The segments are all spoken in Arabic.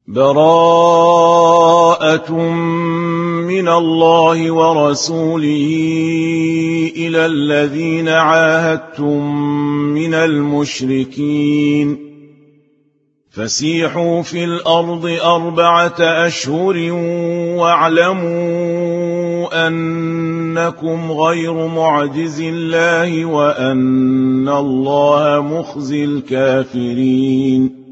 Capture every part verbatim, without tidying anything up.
براءة من الله ورسوله إلى الذين عاهدتم من المشركين فسيحوا في الأرض أربعة أشهر واعلموا أنكم غير معجز الله وأن الله مخزي الكافرين.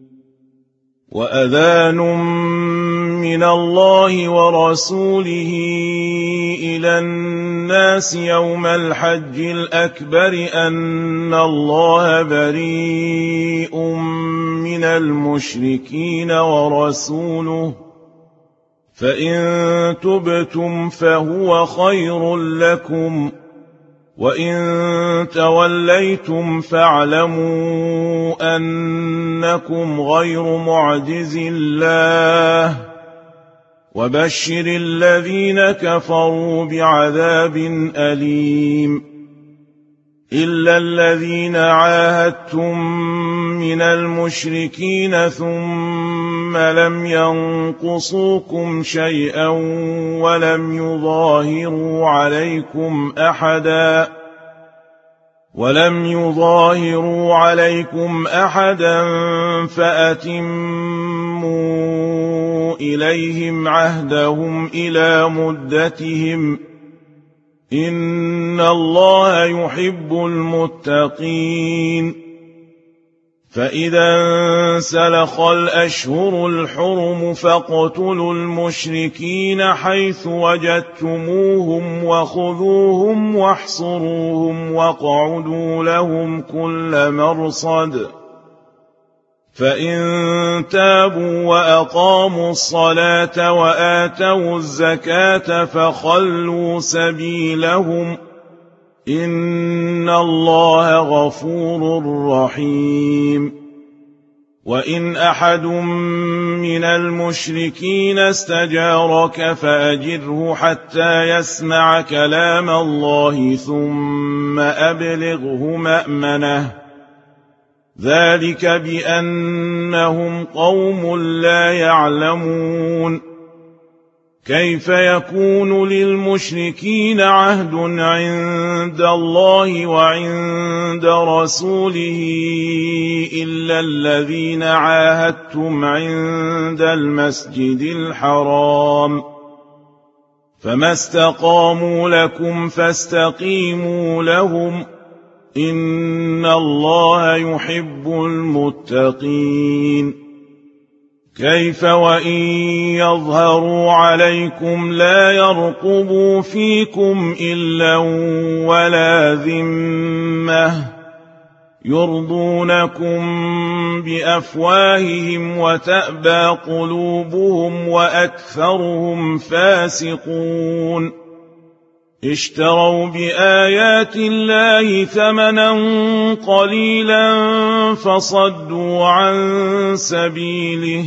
وأذان من الله ورسوله إلى الناس يوم الحج الأكبر أن الله بريء من المشركين ورسوله فإن تبتم فهو خير لكم وإن توليتم فاعلموا أنكم غير معجز الله وبشر الذين كفروا بعذاب أليم. إلا الذين عاهدتم من المشركين ثم لم ينقصوكم شيئا ولم يظاهروا عليكم أحدا ولم يظاهروا عليكم أحدا فأتموا إليهم عهدهم إلى مدتهم إن الله يحب المتقين. فإذا انسلخ الأشهر الحرم فاقتلوا المشركين حيث وجدتموهم وخذوهم واحصروهم واقعدوا لهم كل مرصد فإن تابوا وأقاموا الصلاة وآتوا الزكاة فخلوا سبيلهم إن الله غفور رحيم. وإن أحد من المشركين استجارك فأجره حتى يسمع كلام الله ثم أبلغه مأمنه ذلك بأنهم قوم لا يعلمون. كيف يكون للمشركين عهد عند الله وعند رسوله إلا الذين عاهدتم عند المسجد الحرام فما استقاموا لكم فاستقيموا لهم إن الله يحب المتقين. كيف وإن يظهروا عليكم لا يرقبوا فيكم إلا ولا ذمة يرضونكم بأفواههم وتأبى قلوبهم وأكثرهم فاسقون. اشتروا بآيات الله ثمنا قليلا فصدوا عن سبيله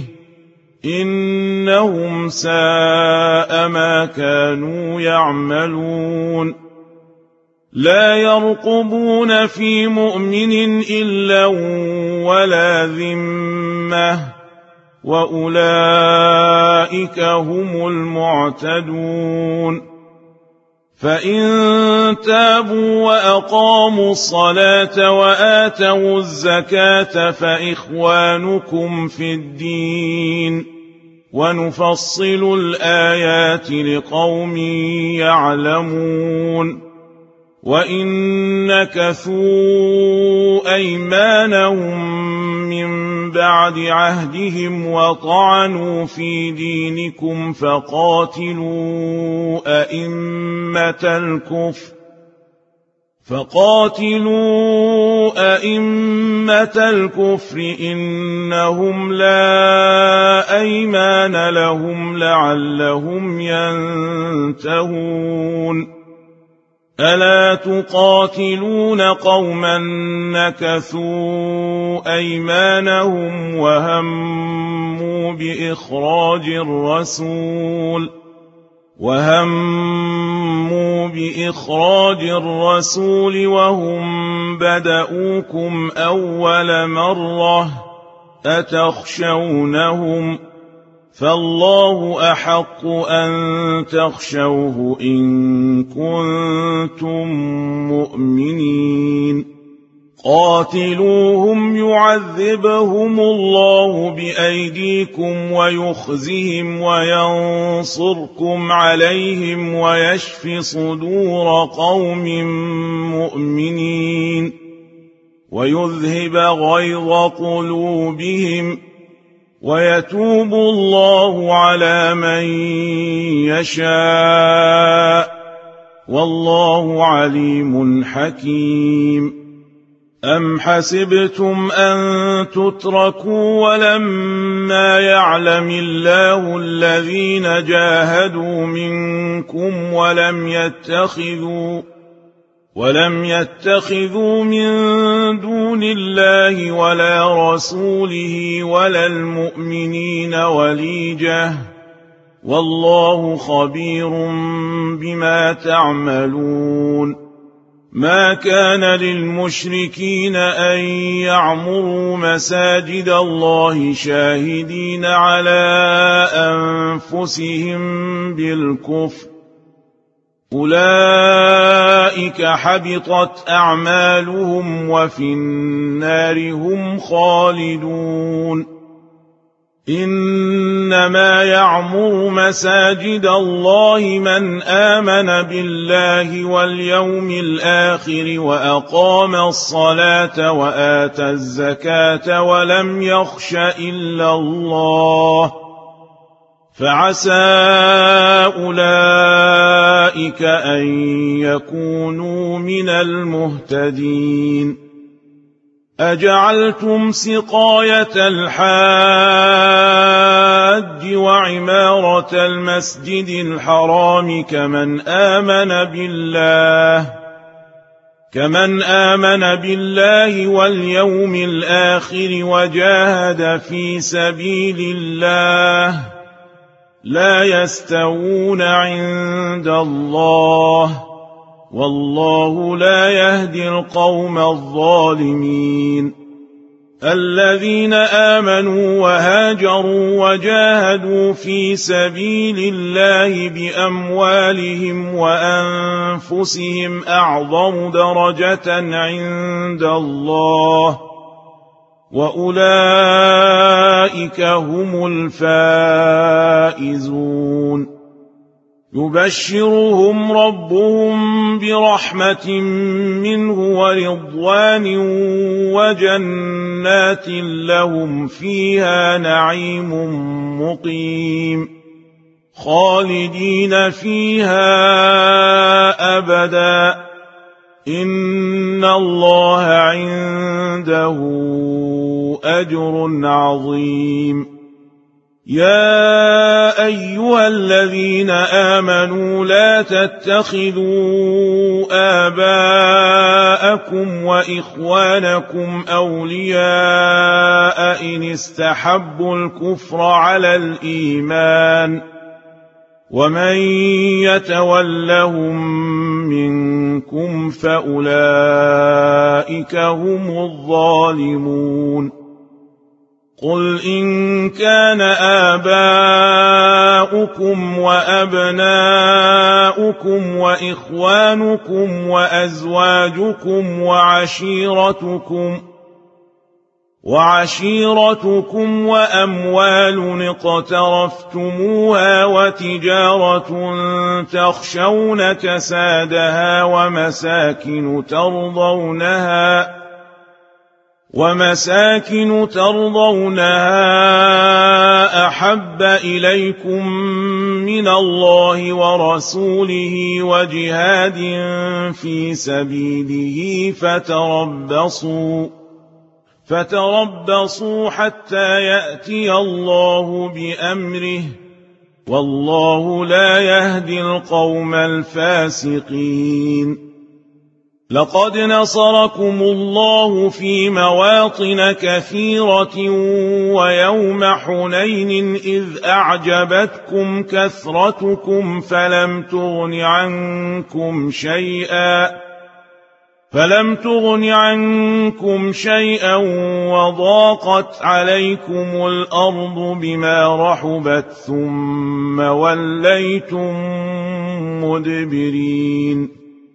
إنهم ساء ما كانوا يعملون. لا يرقبون في مؤمن إلا ولا ذمة وأولئك هم المعتدون. فإن تابوا وأقاموا الصلاة وآتوا الزكاة فإخوانكم في الدين ونفصل الآيات لقوم يعلمون. وإن نكثوا أيمانهم من بعد عهدهم وطعنوا في دينكم فقاتلوا أئمة الكفر فقاتلوا أئمة الكفر إنهم لا أيمان لهم لعلهم ينتهون. ألا تقاتلون قوما نكثوا أيمانهم وهموا بإخراج الرسول وهموا بإخراج الرسول وهم بدؤوكم أول مرة أتخشونهم فالله أحق أن تخشوه إن كنتم مؤمنين قاتلوهم يعذبهم الله بأيديكم ويخزهم وينصركم عليهم ويشف صدور قوم مؤمنين ويذهب غيظ قلوبهم ويتوب الله على من يشاء والله عليم حكيم أم حسبتم أن تتركوا ولما يعلم الله الذين جاهدوا منكم ولم يتخذوا ولم يتخذوا من دون الله ولا رسوله ولا المؤمنين وليجة والله خبير بما تعملون ما كان للمشركين أن يعمروا مساجد الله شاهدين على أنفسهم بالكفر أولئك حبطت أعمالهم وفي النار هم خالدون إنما يعمر مساجد الله من آمن بالله واليوم الآخر وأقام الصلاة وآتى الزكاة ولم يخش إلا الله فعسى أولئك أن يكونوا من المهتدين أجعلتم سقاية الحاج وعمارة المسجد الحرام كمن آمن بالله كمن آمن بالله واليوم الآخر وجاهد في سبيل الله لا يستوون عند الله والله لا يهدي القوم الظالمين الذين آمنوا وهاجروا وجاهدوا في سبيل الله بأموالهم وأنفسهم أعظم درجة عند الله وأولئك هم الفائزون يبشرهم ربهم برحمة منه ورضوان وجنات لهم فيها نعيم مقيم خالدين فيها أبدا إن الله عنده أجر عظيم يا أيها الذين آمنوا لا تتخذوا آباءكم وإخوانكم أولياء إن استحبوا الكفر على الإيمان ومن يتولهم منكم فأولئك هم الظالمون قل إن كان آباؤكم وأبناؤكم وإخوانكم وأزواجكم وعشيرتكم وعشيرتكم وأموال اقترفتموها وتجارة تخشون كسادها ومساكن ترضونها ومساكن ترضونها أحب إليكم من الله ورسوله وجهاد في سبيله فتربصوا فتربصوا حتى يأتي الله بأمره والله لا يهدي القوم الفاسقين لقد نصركم الله في مواطن كثيرة ويوم حنين إذ أعجبتكم كثرتكم فلم تغن عنكم شيئا فلم تغن عنكم شيئا وضاقت عليكم الأرض بما رحبت ثم وليتم مدبرين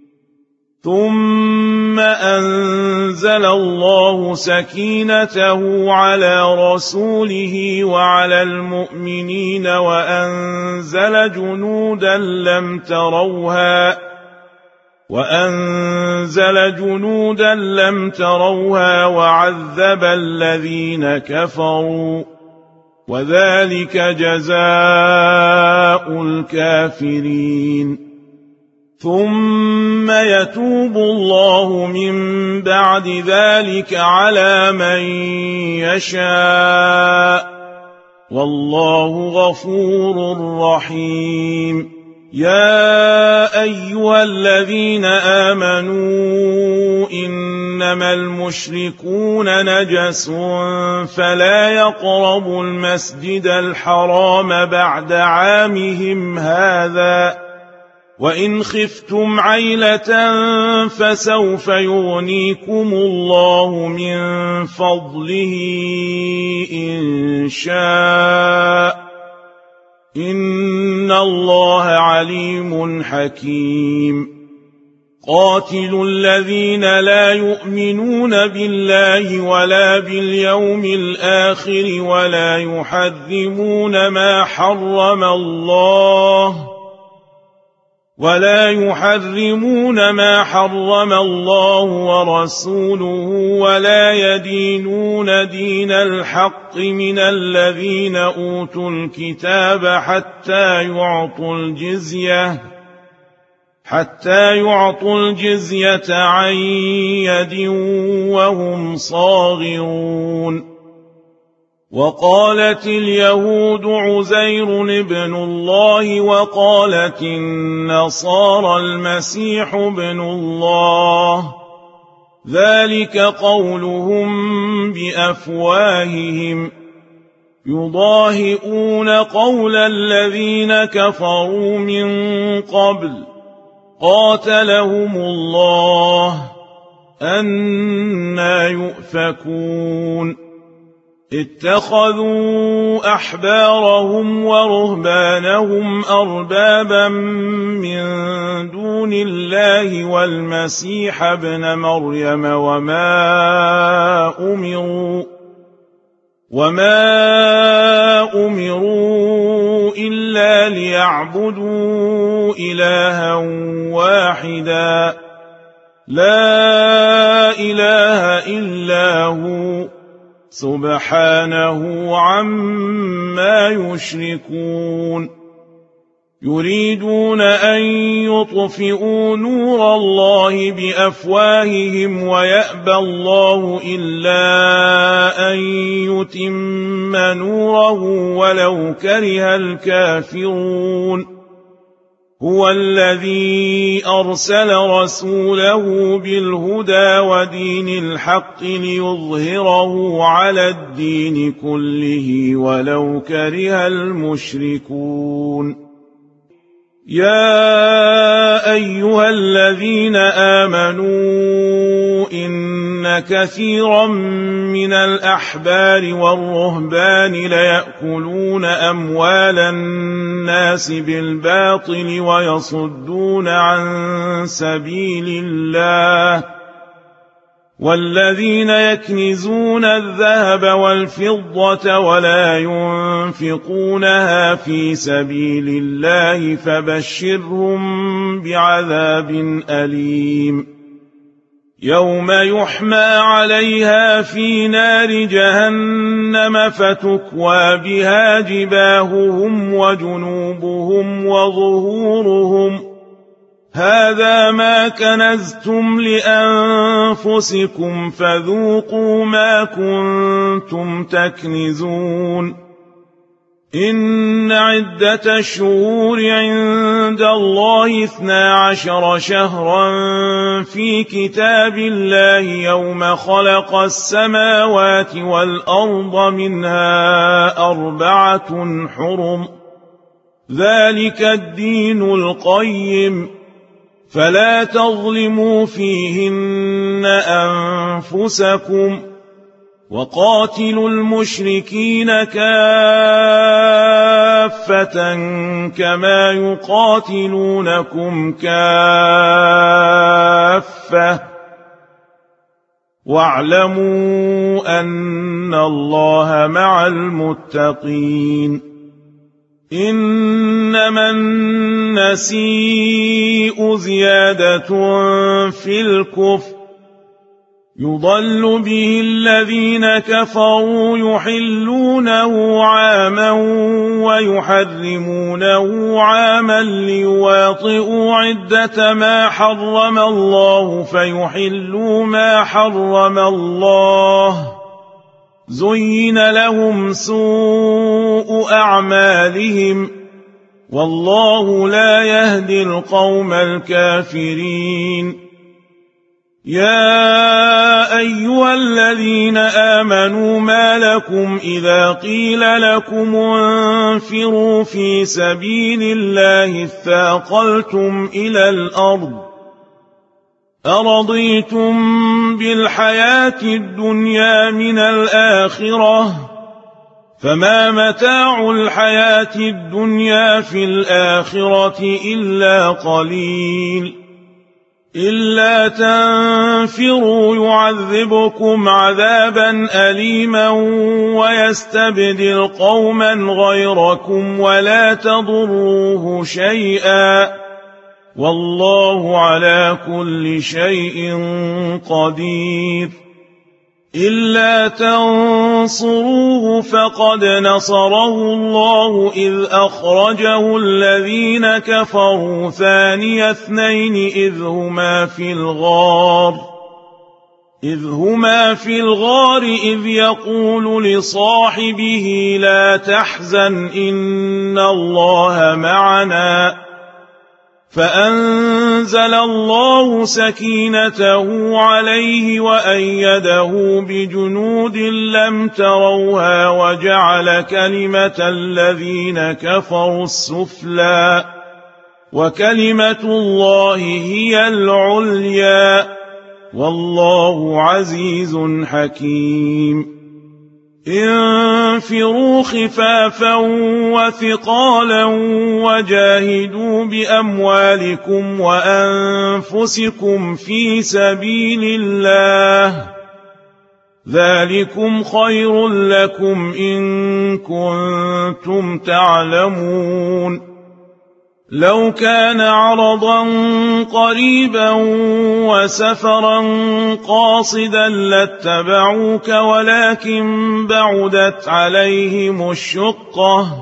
ثم أنزل الله سكينته على رسوله وعلى المؤمنين وأنزل جنودا لم تروها وأنزل جنودا لم تروها وعذب الذين كفروا وذلك جزاء الكافرين ثم يتوب الله من بعد ذلك على من يشاء والله غفور رحيم يا أيها الذين آمنوا إنما المشركون نجس فلا يقربوا المسجد الحرام بعد عامهم هذا وإن خفتم عيلة فسوف يغنيكم الله من فضله إن شاء إن الله عليم حكيم قاتلوا الذين لا يؤمنون بالله ولا باليوم الآخر ولا يحرمون ما حرم الله ولا يحرمون ما حرم الله ورسوله ولا يدينون دين الحق من الذين أوتوا الكتاب حتى يعطوا الجزية حتى يعطوا الجزية عن يد وهم صاغرون وقالت اليهود عزير ابن الله وقالت النصارى المسيح ابن الله ذلك قولهم بأفواههم يضاهئون قول الذين كفروا من قبل قاتلهم الله أنى يؤفكون اتخذوا أحبارهم ورهبانهم أربابا من دون الله والمسيح ابن مريم وما أمروا وما أمروا إلا ليعبدوا إلها واحدا لا إله إلا هو سبحانه عما يشركون يريدون أن يطفئوا نور الله بأفواههم ويأبى الله إلا أن يتم نوره ولو كره الكافرون هو الذي أرسل رسوله بالهدى ودين الحق ليظهره على الدين كله ولو كره المشركون يا أيها الذين آمنوا إن كثيرا من الأحبار والرهبان ليأكلون أموال الناس بالباطل ويصدون عن سبيل الله والذين يكنزون الذهب والفضة ولا ينفقونها في سبيل الله فبشرهم بعذاب أليم يوم يحمى عليها في نار جهنم فتكوى بها جباههم وجنوبهم وظهورهم هذا ما كنزتم لأنفسكم فذوقوا ما كنتم تكنزون إن عدة الشهور عند الله اثنا عشر شهرا في كتاب الله يوم خلق السماوات والأرض منها أربعة حرم ذلك الدين القيم فلا تظلموا فيهن أنفسكم وقاتلوا المشركين كافة كما يقاتلونكم كافة واعلموا أن الله مع المتقين إنما النسيء زيادة في الكفر يضل به الذين كفروا يحلونه عاما ويحرمونه عاما ليواطئوا عدة ما حرم الله فيحلوا ما حرم الله زين لهم سوء أعمالهم والله لا يهدي القوم الكافرين يا أيها الذين آمنوا ما لكم إذا قيل لكم انفروا في سبيل الله اثاقلتم إلى الأرض أرضيتم بالحياة الدنيا من الآخرة فما متاع الحياة الدنيا في الآخرة إلا قليل إلا تنفروا يعذبكم عذابا أليما ويستبدل قوما غيركم ولا تضروه شيئا والله على كل شيء قدير إلا تنصروه فقد نصره الله إذ أخرجه الذين كفروا ثاني اثنين إذ هما في الغار إذ هما في الغار إذ يقول لصاحبه لا تحزن إن الله معنا فأنزل الله سكينته عليه وأيده بجنود لم تروها وجعل كلمة الذين كفروا السفلى وكلمة الله هي العليا والله عزيز حكيم انفروا خفافا وثقالا وجاهدوا بأموالكم وأنفسكم في سبيل الله ذلكم خير لكم إن كنتم تعلمون لو كان عرضا قريبا وسفرا قاصدا لاتبعوك ولكن بعدت عليهم الشقة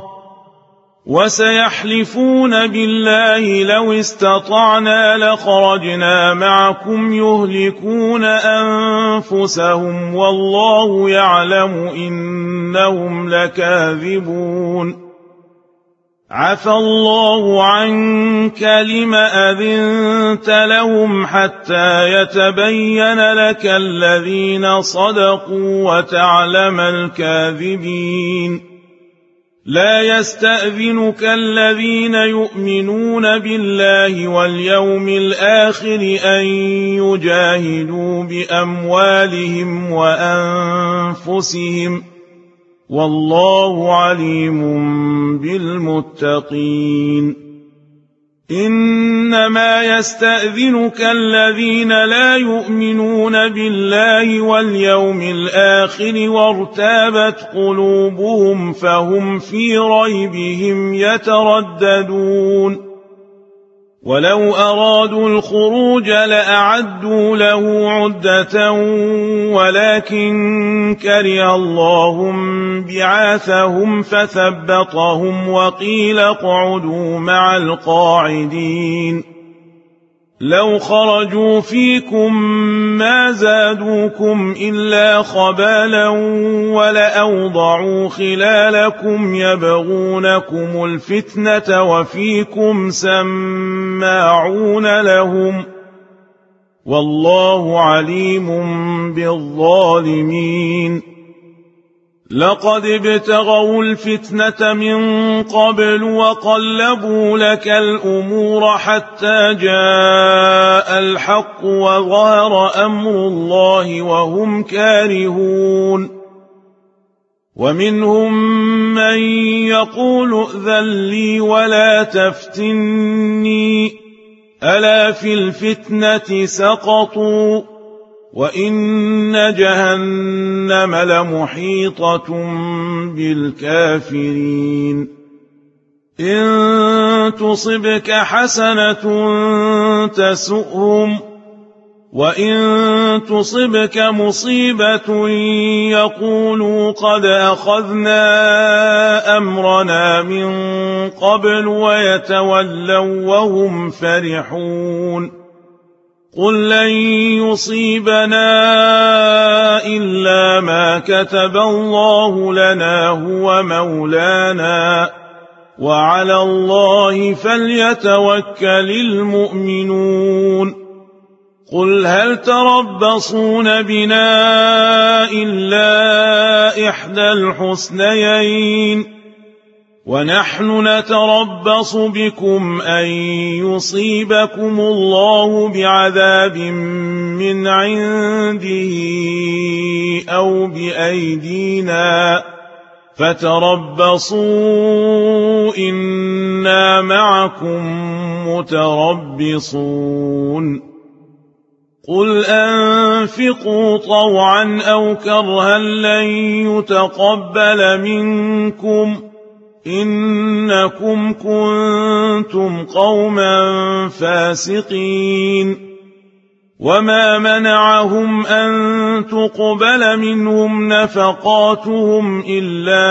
وسيحلفون بالله لو استطعنا لخرجنا معكم يهلكون أنفسهم والله يعلم إنهم لكاذبون عفى الله عنك لم أذنت لهم حتى يتبين لك الذين صدقوا وتعلم الكاذبين لا يستأذنك الذين يؤمنون بالله واليوم الآخر أن يجاهدوا بأموالهم وأنفسهم والله عليم بالمتقين إنما يستأذنك الذين لا يؤمنون بالله واليوم الآخر وارتابت قلوبهم فهم في ريبهم يترددون ولو أرادوا الخروج لأعدوا له عدة ولكن كره الله بعاثهم فثبطهم وقيل اقعدوا مع القاعدين لو خرجوا فيكم ما زادوكم إلا خبالا ولأوضعوا خلالكم يبغونكم الفتنة وفيكم سماعون لهم والله عليم بالظالمين لقد ابتغوا الفتنة من قبل وقلبوا لك الأمور حتى جاء الحق وظهر أمر الله وهم كارهون ومنهم من يقول ائذن لي ولا تفتني ألا في الفتنة سقطوا وإن جهنم لمحيطة بالكافرين إن تصبك حسنة تسؤهم وإن تصبك مصيبة يقولوا قد أخذنا أمرنا من قبل ويتولوا وهم فرحون قل لن يصيبنا إلا ما كتب الله لنا هو مولانا وعلى الله فليتوكل المؤمنون قل هل تربصون بنا إلا إحدى الحسنيين ونحن نتربص بكم أن يصيبكم الله بعذاب من عنده أو بأيدينا فتربصوا إنا معكم متربصون قل أنفقوا طوعا أو كرها لن يتقبل منكم إنكم كنتم قوما فاسقين وما منعهم أن تقبل منهم نفقاتهم إلا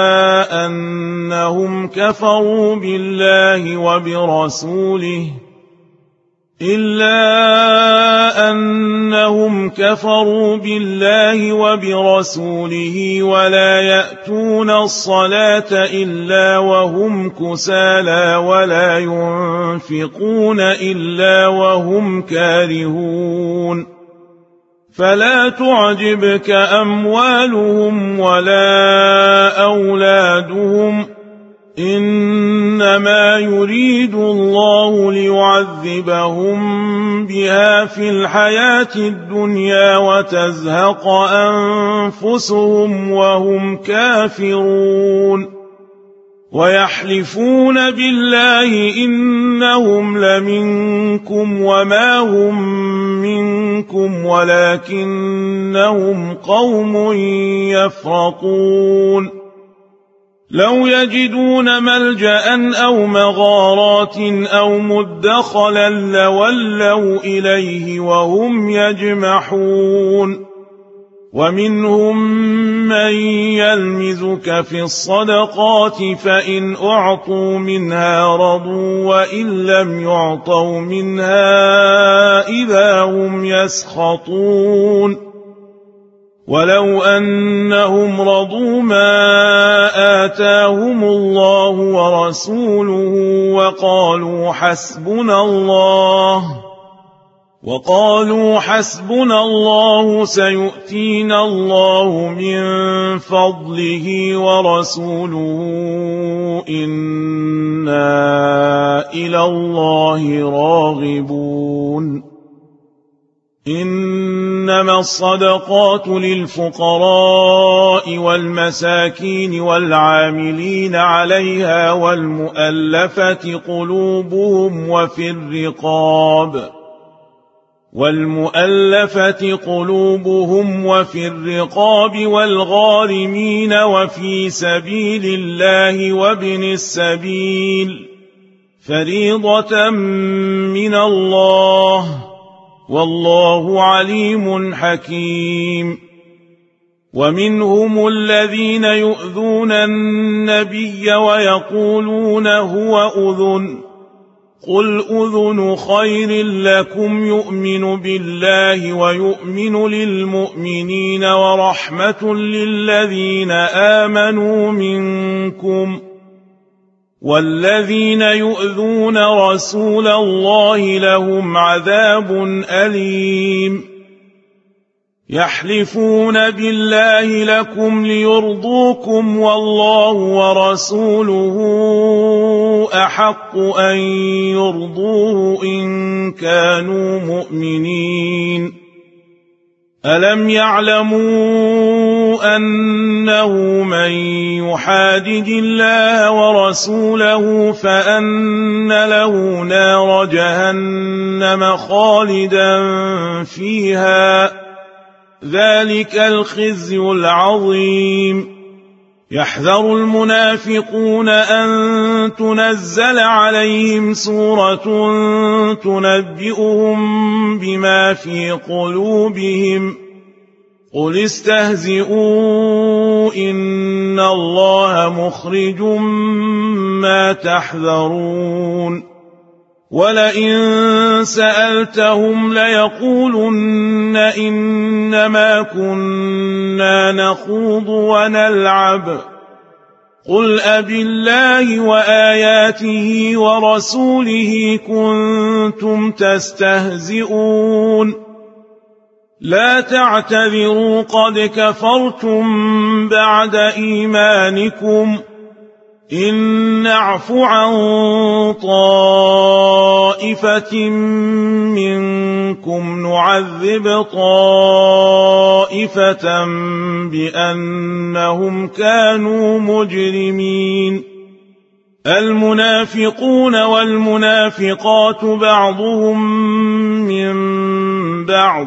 أنهم كفروا بالله وبرسوله إلا أنهم كفروا بالله وبرسوله ولا يأتون الصلاة إلا وهم كسالى ولا ينفقون إلا وهم كارهون فلا تعجبك أموالهم ولا أولادهم إنما يريد الله ليعذبهم بها في الحياة الدنيا وتزهق أنفسهم وهم كافرون ويحلفون بالله إنهم لمنكم وما هم منكم ولكنهم قوم يفرقون لو يجدون ملجأ أو مغارات أو مدخلا لولوا إليه وهم يجمحون ومنهم من يلمزك في الصدقات فإن أعطوا منها رضوا وإن لم يعطوا منها إذا هم يسخطون ولو أنهم رضوا ما آتاهم الله ورسوله وقالوا حسبنا الله وقالوا حسبنا الله سيؤتينا الله من فضله ورسوله إنا إلى الله راغبون إنما الصدقات للفقراء والمساكين والعاملين عليها والمؤلفة قلوبهم وفي الرقاب والمؤلفة قلوبهم وفي الرقاب والغارمين وفي سبيل الله وابن السبيل فريضة من الله والله عليم حكيم ومنهم الذين يؤذون النبي ويقولون هو أذن قل أذن خير لكم يؤمن بالله ويؤمن للمؤمنين ورحمة للذين آمنوا منكم والذين يؤذون رسول الله لهم عذاب أليم يحلفون بالله لكم ليرضوكم والله ورسوله أحق أن يرضوه إن كانوا مؤمنين ألم يعلموا أنه من يحادد الله ورسوله فأن له نار جهنم خالدا فيها ذلك الخزي العظيم يحذر المنافقون أن تنزل عليهم سورة تنبئهم بما في قلوبهم قل استهزئوا إن الله مخرج ما تحذرون ولئن سألتهم ليقولن إنما كنا نخوض ونلعب قل أبالله وآياته ورسوله كنتم تستهزئون لا تعتذروا قد كفرتم بعد إيمانكم إن نعف عن طائفة منكم نعذب طائفة بأنهم كانوا مجرمين المنافقون والمنافقات بعضهم من بعض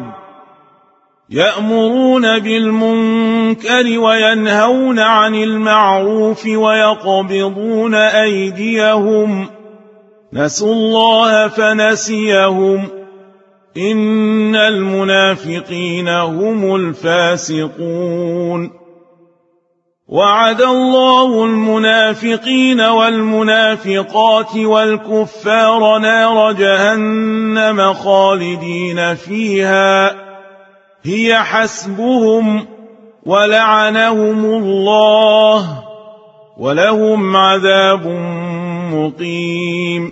يأمرون بالمنكر وينهون عن المعروف ويقبضون أيديهم نسوا الله فنسيهم إن المنافقين هم الفاسقون وعد الله المنافقين والمنافقات والكفار نار جهنم خالدين فيها هي حسبهم ولعنهم الله ولهم عذاب مقيم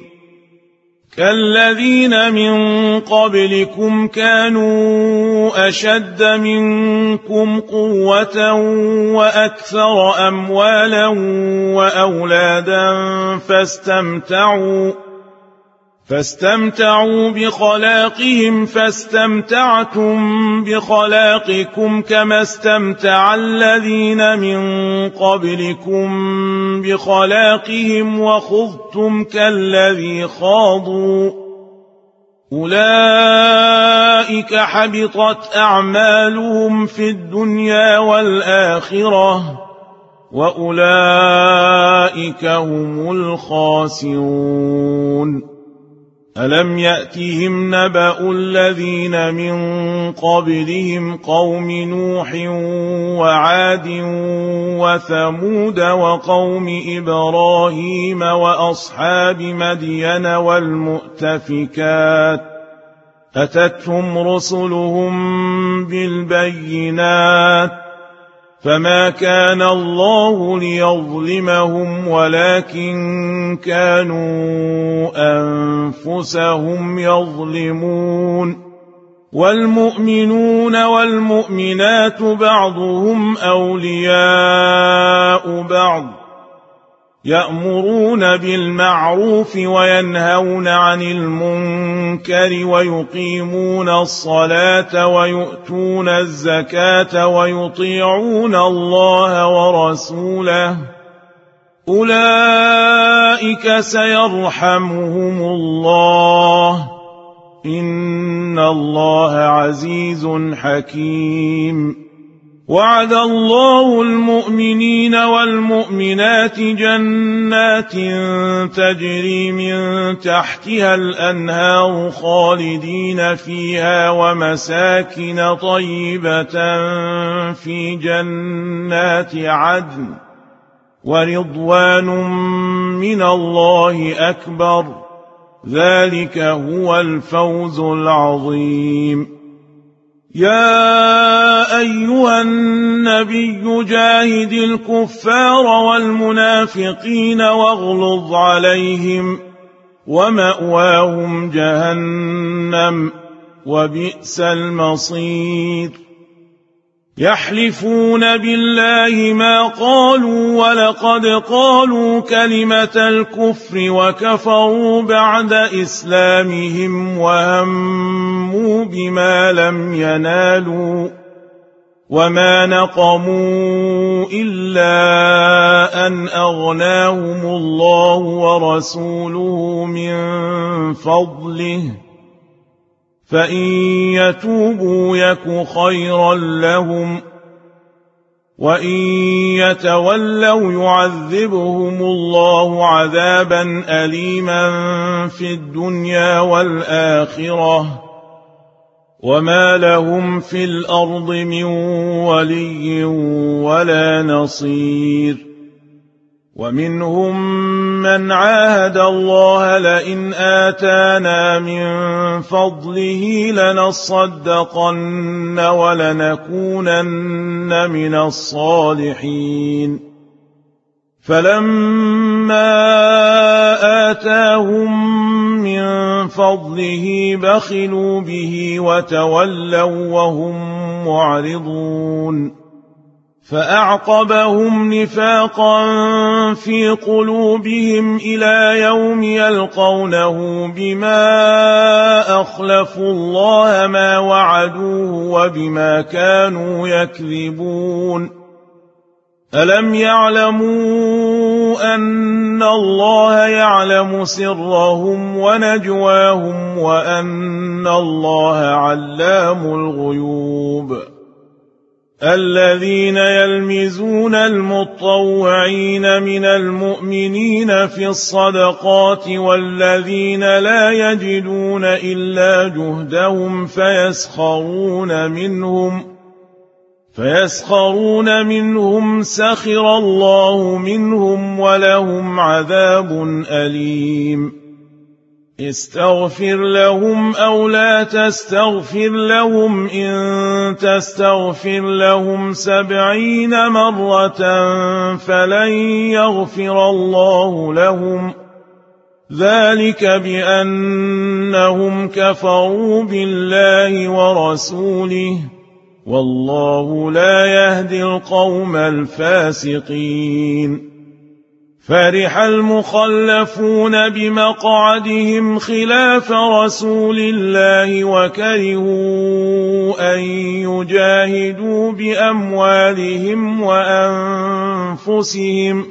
كالذين من قبلكم كانوا أشد منكم قوة وأكثر أموالا وأولادا فاستمتعوا فاستمتعوا بخلاقهم فاستمتعتم بخلاقكم كما استمتع الذين من قبلكم بخلاقهم وخضتم كالذي خاضوا أولئك حبطت أعمالهم في الدنيا والآخرة وأولئك هم الخاسرون ألم يأتهم نبأ الذين من قبلهم قوم نوح وعاد وثمود وقوم إبراهيم وأصحاب مدين والمؤتفكات أتتهم رسلهم بالبينات فما كان الله ليظلمهم ولكن كانوا أنفسهم يظلمون والمؤمنون والمؤمنات بعضهم أولياء بعض يأمرون بالمعروف وينهون عن المنكر ويقيمون الصلاة ويؤتون الزكاة ويطيعون الله ورسوله أولئك سيرحمهم الله إن الله عزيز حكيم وعد الله المؤمنين والمؤمنات جنات تجري من تحتها الأنهار خالدين فيها ومساكن طيبة في جنات عدن ورضوان من الله أكبر ذلك هو الفوز العظيم يا أيها النبي جاهد الكفار والمنافقين واغلظ عليهم ومأواهم جهنم وبئس المصير يحلفون بالله ما قالوا ولقد قالوا كلمة الكفر وكفروا بعد إسلامهم وهموا بما لم ينالوا وما نقموا إلا أن أغناهم الله ورسوله من فضله فإن يتوبوا يك خيرا لهم وإن يتولوا يعذبهم الله عذابا أليما في الدنيا والآخرة وما لهم في الأرض من ولي ولا نصير ومنهم من عاهد الله لئن آتانا من فضله لنصدقن ولنكونن من الصالحين فلما آتاهم من فضله بخلوا به وتولوا وهم معرضون فأعقبهم نفاقا في قلوبهم إلى يوم يلقونه بما أخلفوا الله ما وعدوه وبما كانوا يكذبون ألم يعلموا أن الله يعلم سرهم ونجواهم وأن الله علام الغيوب الذين يلمزون المطوعين من المؤمنين في الصدقات والذين لا يجدون إلا جهدهم فيسخرون منهم فيسخرون منهم سخر الله منهم ولهم عذاب أليم استغفر لهم أو لا تستغفر لهم إن تستغفر لهم سبعين مرة فلن يغفر الله لهم ذلك بأنهم كفروا بالله ورسوله والله لا يهدي القوم الفاسقين فرح المخلفون بمقعدهم خلاف رسول الله وكرهوا أن يجاهدوا بأموالهم وأنفسهم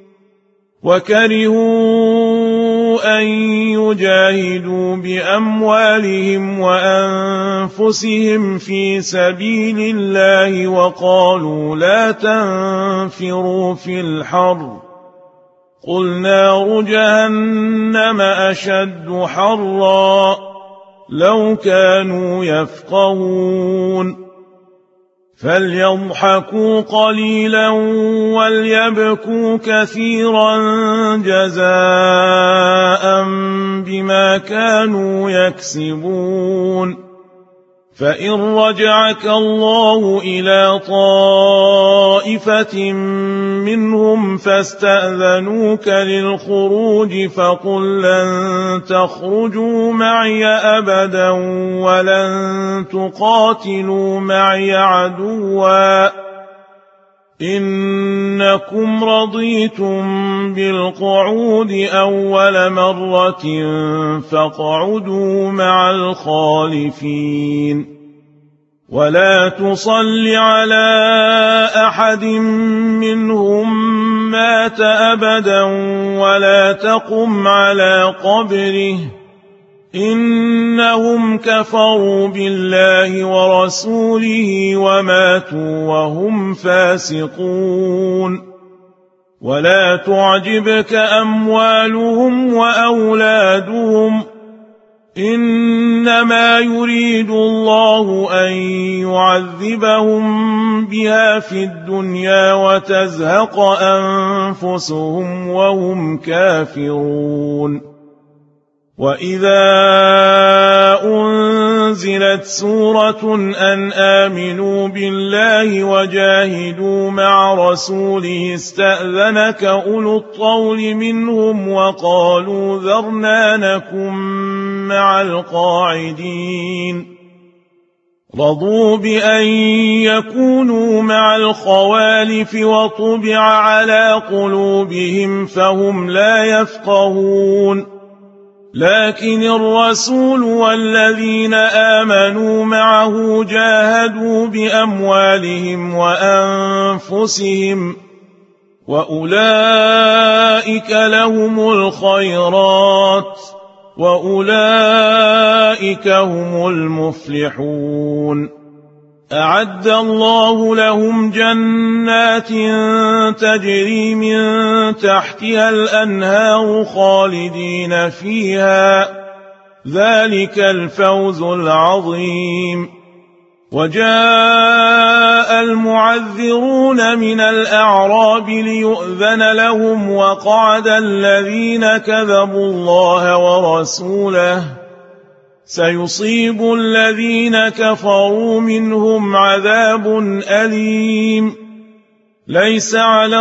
وكرهوا أن يجاهدوا بأموالهم وأنفسهم في سبيل الله وقالوا لا تنفروا في الحر قل نار جهنم أشد حرا لو كانوا يفقهون فليضحكوا قليلا وليبكوا كثيرا جزاء بما كانوا يكسبون فإن رجعك الله إلى طائفة منهم فاستأذنوك للخروج فقل لن تخرجوا معي أبدا ولن تقاتلوا معي عدوا إنكم رضيتم بالقعود أول مرة فاقعدوا مع الخالفين ولا تصل على أحد منهم مات أبدا ولا تقم على قبره إنهم كفروا بالله ورسوله وماتوا وهم فاسقون ولا تعجبك أموالهم وأولادهم إنما يريد الله أن يعذبهم بها في الدنيا وتزهق أنفسهم وهم كافرون وإذا أنزلت سورة أن آمنوا بالله وجاهدوا مع رسوله استأذنك أولو الطول منهم وقالوا ذرنا نكن مع القاعدين رضوا بأن يكونوا مع الخوالف وطبع على قلوبهم فهم لا يفقهون لكن الرسول والذين آمنوا معه جاهدوا بأموالهم وأنفسهم وأولئك لهم الخيرات وأولئك هم المفلحون أعد الله لهم جنات تجري من تحتها الأنهار خالدين فيها ذلك الفوز العظيم وجاء المعذرون من الأعراب ليؤذن لهم وقعد الذين كذبوا الله ورسوله سيصيب الذين كفروا منهم عذاب أليم ليس على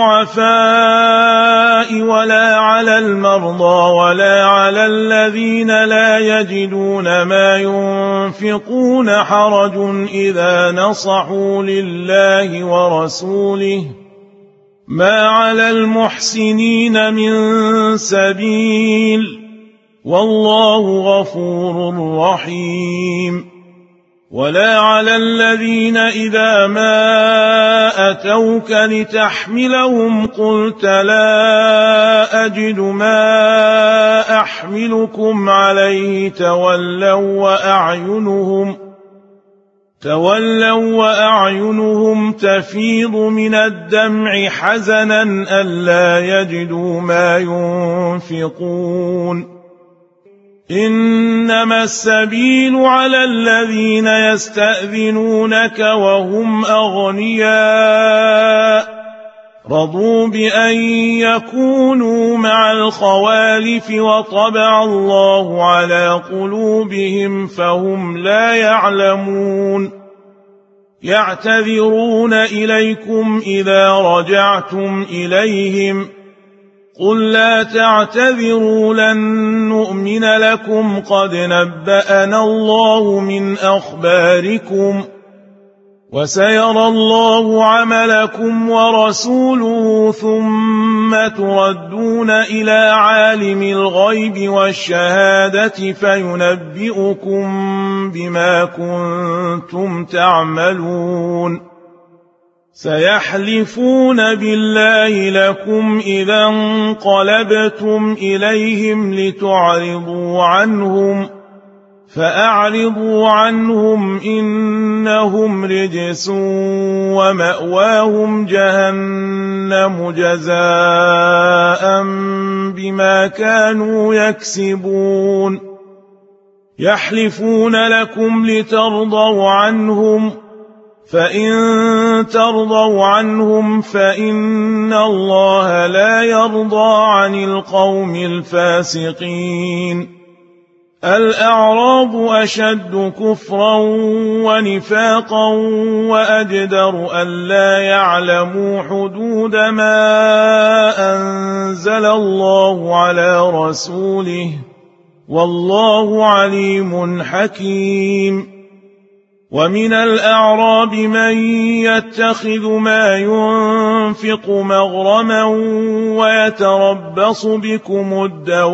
الضعفاء ولا على المرضى ولا على الذين لا يجدون ما ينفقون حرج إذا نصحوا لله ورسوله ما على المحسنين من سبيل والله غفور رحيم ولا على الذين إذا ما أتوك لتحملهم قلت لا أجد ما أحملكم عليه تولوا وأعينهم تولوا وأعينهم تفيض من الدمع حزنا ألا يجدوا ما ينفقون إنما السبيل على الذين يستأذنونك وهم أغنياء رضوا بأن يكونوا مع الخوالف وطبع الله على قلوبهم فهم لا يعلمون يعتذرون إليكم إذا رجعتم إليهم قل لا تعتذروا لن نؤمن لكم قد نبأنا الله من أخباركم وسيرى الله عملكم ورسوله ثم تردون إلى عالم الغيب والشهادة فينبئكم بما كنتم تعملون سيحلفون بالله لكم إذا انقلبتم إليهم لتعرضوا عنهم فأعرضوا عنهم إنهم رجس ومأواهم جهنم جزاء بما كانوا يكسبون يحلفون لكم لترضوا عنهم فإن ترضوا عنهم فإن الله لا يرضى عن القوم الفاسقين الأعراب أشد كفرا ونفاقا وأجدر ألا يعلموا حدود ما أنزل الله على رسوله والله عليم حكيم ومن الأعراب من يتخذ ما ينفق مغرما ويتربص بكم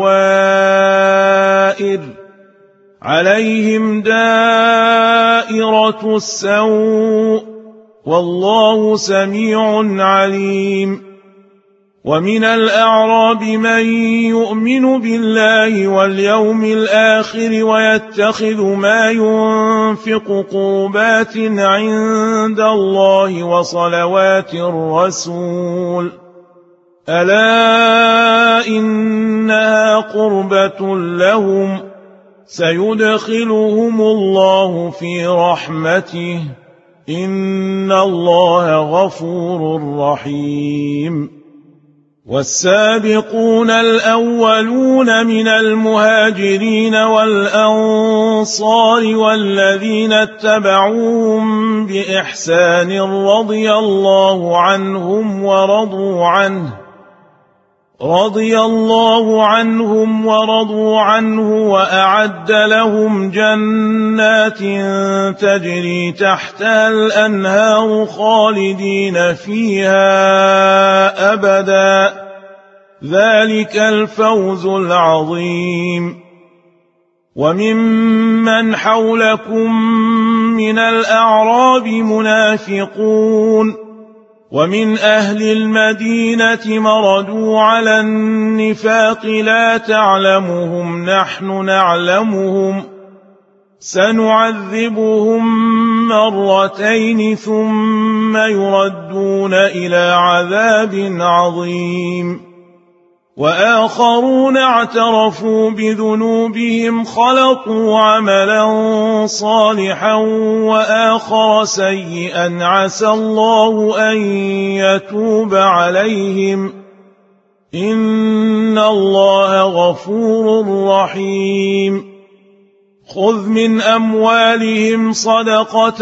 الدوائر عليهم دائرة السوء والله سميع عليم ومن الأعراب من يؤمن بالله واليوم الآخر ويتخذ ما ينفق قربات عند الله وصلوات الرسول ألا إنها قربة لهم سيدخلهم الله في رحمته إن الله غفور رحيم والسابقون الأولون من المهاجرين والأنصار والذين اتبعوهم بإحسان رضي الله عنهم ورضوا عنه رضي الله عنهم ورضوا عنه وأعد لهم جنات تجري تحتها الأنهار خالدين فيها أبدا ذلك الفوز العظيم. وممن حولكم من الأعراب منافقون ومن أهل المدينة مردوا على النفاق لا تعلمهم نحن نعلمهم سنعذبهم مرتين ثم يردون إلى عذاب عظيم. وآخرون اعترفوا بذنوبهم خلطوا عملا صالحا وآخر سيئا عسى الله أن يتوب عليهم إن الله غفور رحيم. خذ من أموالهم صدقة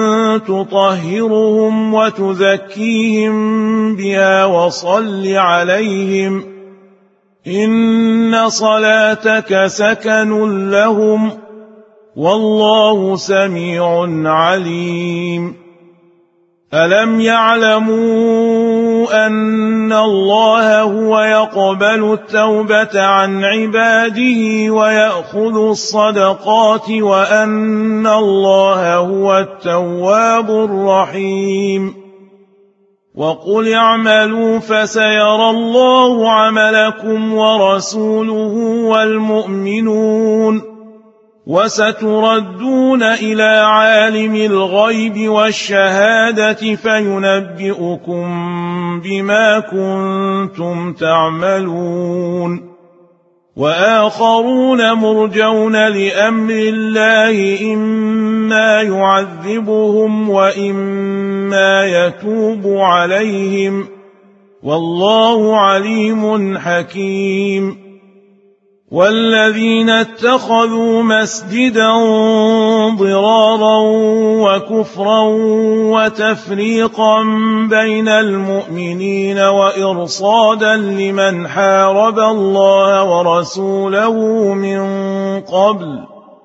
تطهرهم وتزكيهم بها وصل عليهم إن صلاتك سكن لهم والله سميع عليم. ألم يعلموا أن الله هو يقبل التوبة عن عباده ويأخذ الصدقات وأن الله هو التواب الرحيم. وقل اعملوا فسيرى الله عملكم ورسوله والمؤمنون وستردون إلى عالم الغيب والشهادة فينبئكم بما كنتم تعملون. وآخرون مرجون لأمر الله إما يعذبهم وإما يتوب عليهم والله عليم حكيم. والذين اتخذوا مسجدا ضرارا وكفرا وتفريقا بين المؤمنين وإرصادا لمن حارب الله ورسوله من قبل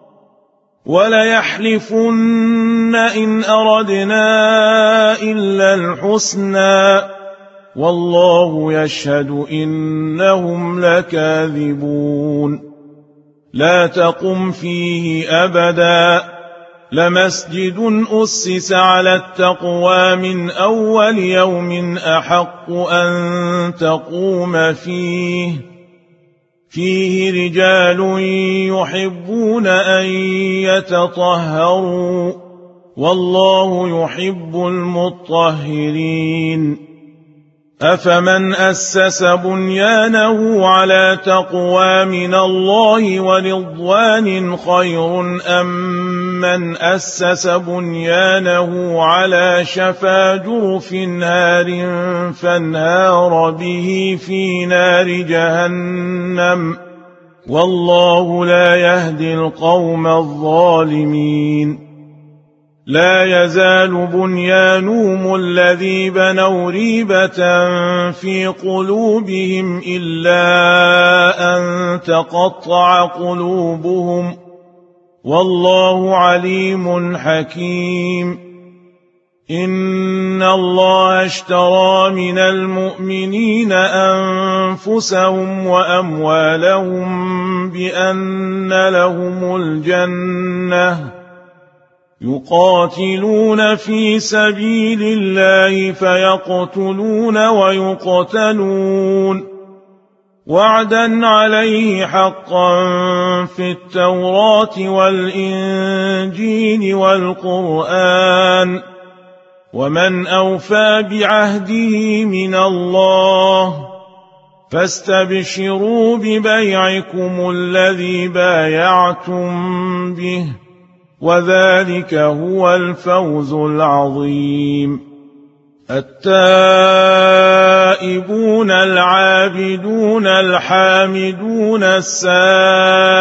وليحلفن إن أردنا إلا الحسنى والله يشهد إنهم لكاذبون. لا تقم فيه أبدا لمسجد أسس على التقوى من أول يوم أحق أن تقوم فيه فيه رجال يحبون أن يتطهروا والله يحب المطهرين. أفمن أسس بنيانه على تقوى من الله ورضوان خير أم من أسس بنيانه على شفا جرف نار فانهار به في نار جهنم والله لا يهدي القوم الظالمين. لا يزال بنيانهم الذي بنوا ريبة في قلوبهم إلا أن تقطع قلوبهم والله عليم حكيم. إن الله اشترى من المؤمنين أنفسهم وأموالهم بأن لهم الجنة يقاتلون في سبيل الله فيقتلون ويقتلون وعدا عليه حقا في التوراة والإنجيل والقرآن ومن أوفى بعهده من الله فاستبشروا ببيعكم الذي بايعتم به وذلك هو الفوز العظيم. التائبون العابدون الحامدون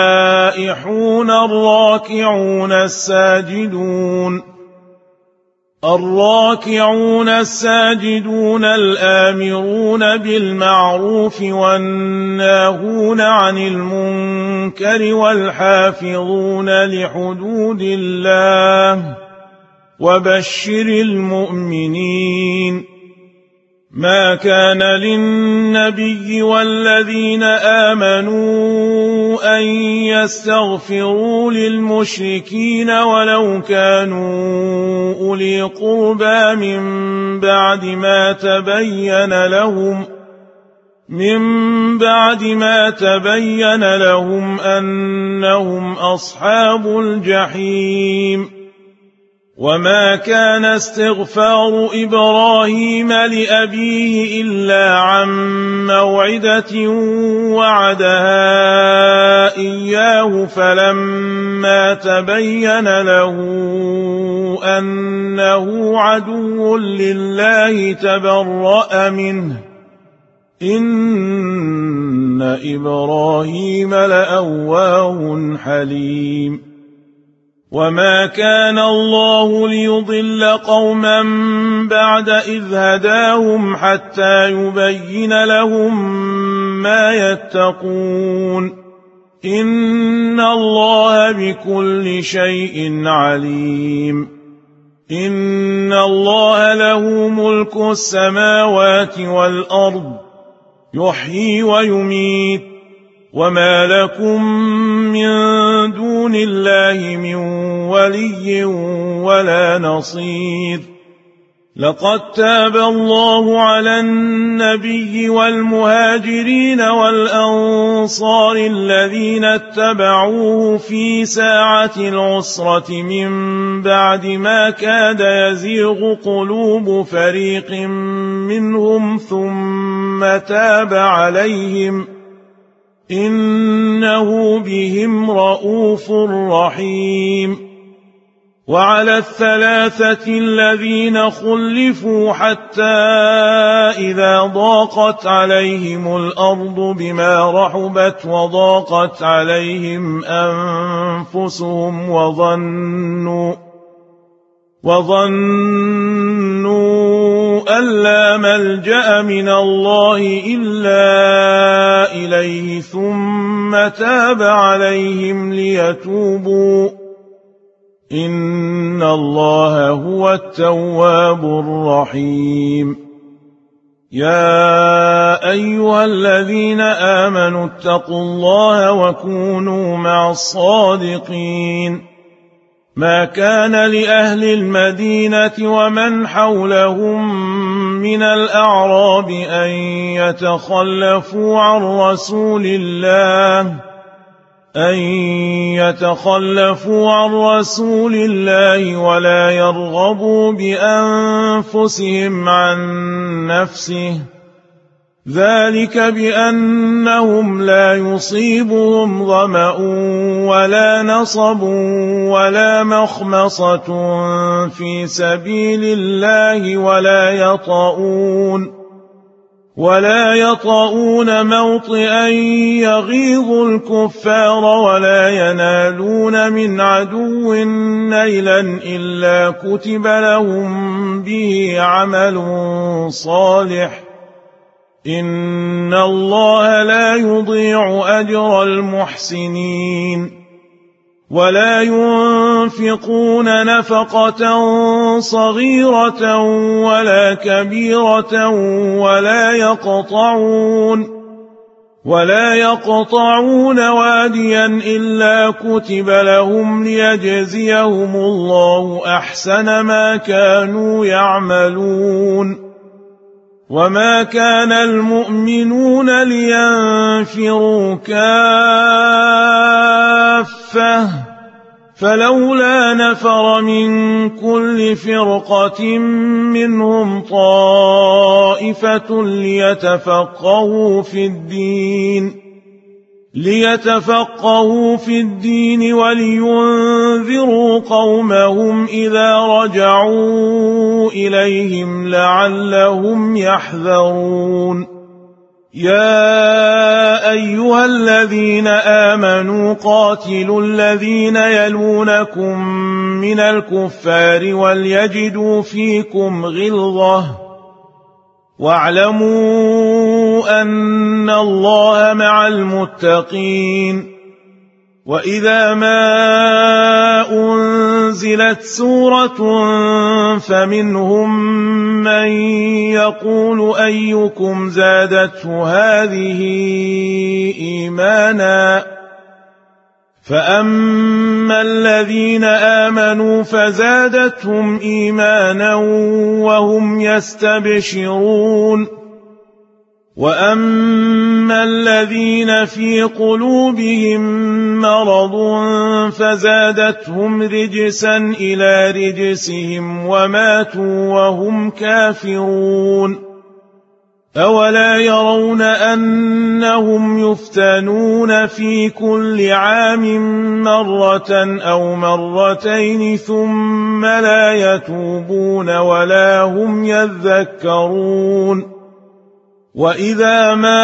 السائحون الراكعون الساجدون الراكعون الساجدون الآمرون بالمعروف والناهون عن المنكر والحافظون لحدود الله وبشر المؤمنين. ما كان للنبي والذين آمنوا أن يستغفروا للمشركين ولو كانوا أولي قربى من بعد ما تبين لهم من بعد ما تبين لهم أنهم أصحاب الجحيم. وما كان استغفار إبراهيم لأبيه إلا عن موعدة وعدها إياه فلما تبين له أنه عدو لله تبرأ منه إن إبراهيم لأواه حليم. وما كان الله ليضل قوما بعد إذ هداهم حتى يبين لهم ما يتقون إن الله بكل شيء عليم. إن الله له ملك السماوات والأرض يحيي ويميت وما لكم من دون الله من ولي ولا نصير. لقد تاب الله على النبي والمهاجرين والأنصار الذين اتبعوه في ساعة العسرة من بعد ما كاد يزيغ قلوب فريق منهم ثم تاب عليهم إنه بهم رءوف رحيم. وعلى الثلاثة الذين خلفوا حتى إذا ضاقت عليهم الأرض بما رحبت وضاقت عليهم أنفسهم وظنوا وظنوا أن لا ملجأ من الله إلا إليه ثم تاب عليهم ليتوبوا إن الله هو التواب الرحيم. يا أيها الذين آمنوا اتقوا الله وكونوا مع الصادقين. ما كان لأهل المدينة ومن حولهم من الأعراب أن يتخلفوا عن رسول الله أن يتخلفوا عن رسول الله ولا يرغبوا بأنفسهم عن نفسه ذلك بأنهم لا يصيبهم ظمأ ولا نصب ولا مخمصة في سبيل الله ولا يطؤون ولا يطؤون موطئا يغيظ الكفار ولا ينالون من عدو نيلا إلا كتب لهم به عمل صالح إن الله لا يضيع أجر المحسنين. ولا ينفقون نفقة صغيرة ولا كبيرة ولا يقطعون ولا يقطعون واديا إلا كتب لهم ليجزيهم الله أحسن ما كانوا يعملون. وما كان المؤمنون لينفروا كافة فلولا نفر من كل فرقة منهم طائفة ليتفقهوا في الدين ليتفقهوا في الدين ولينذروا قومهم إذا رجعوا إليهم لعلهم يحذرون. يا يا أيها الذين آمنوا قاتلوا الذين يلونكم من الكفار وليجدوا فيكم غلظة واعلموا أن الله مع المتقين. وإذا ما أنزلت سورة فمنهم من يقول أيكم زادته هذه إيمانا فأما الذين آمنوا فزادتهم إيمانا وهم يستبشرون وأما الذين في قلوبهم مرض فزادتهم رجسا إلى رجسهم وماتوا وهم كافرون. أولا يرون أنهم يفتنون في كل عام مرة أو مرتين ثم لا يتوبون ولا هم يذكرون. وإذا ما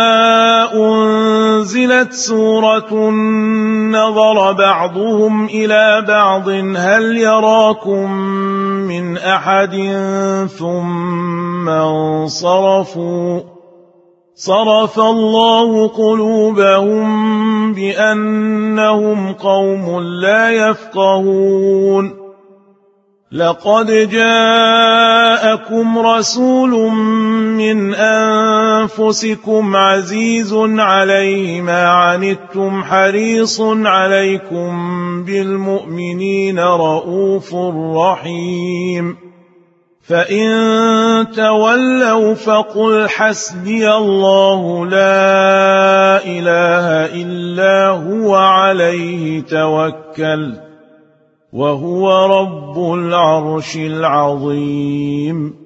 أنزلت سورة نظر بعضهم إلى بعض هل يراكم من أحد ثم انصرفوا صرف الله قلوبهم بأنهم قوم لا يفقهون. لقد جاءكم رسول من أنفسكم عزيز عليه ما عنتم حريص عليكم بالمؤمنين رؤوف رحيم. فإن تولوا فقل حسبي الله لا إله إلا هو عليه توكل وهو رب العرش العظيم.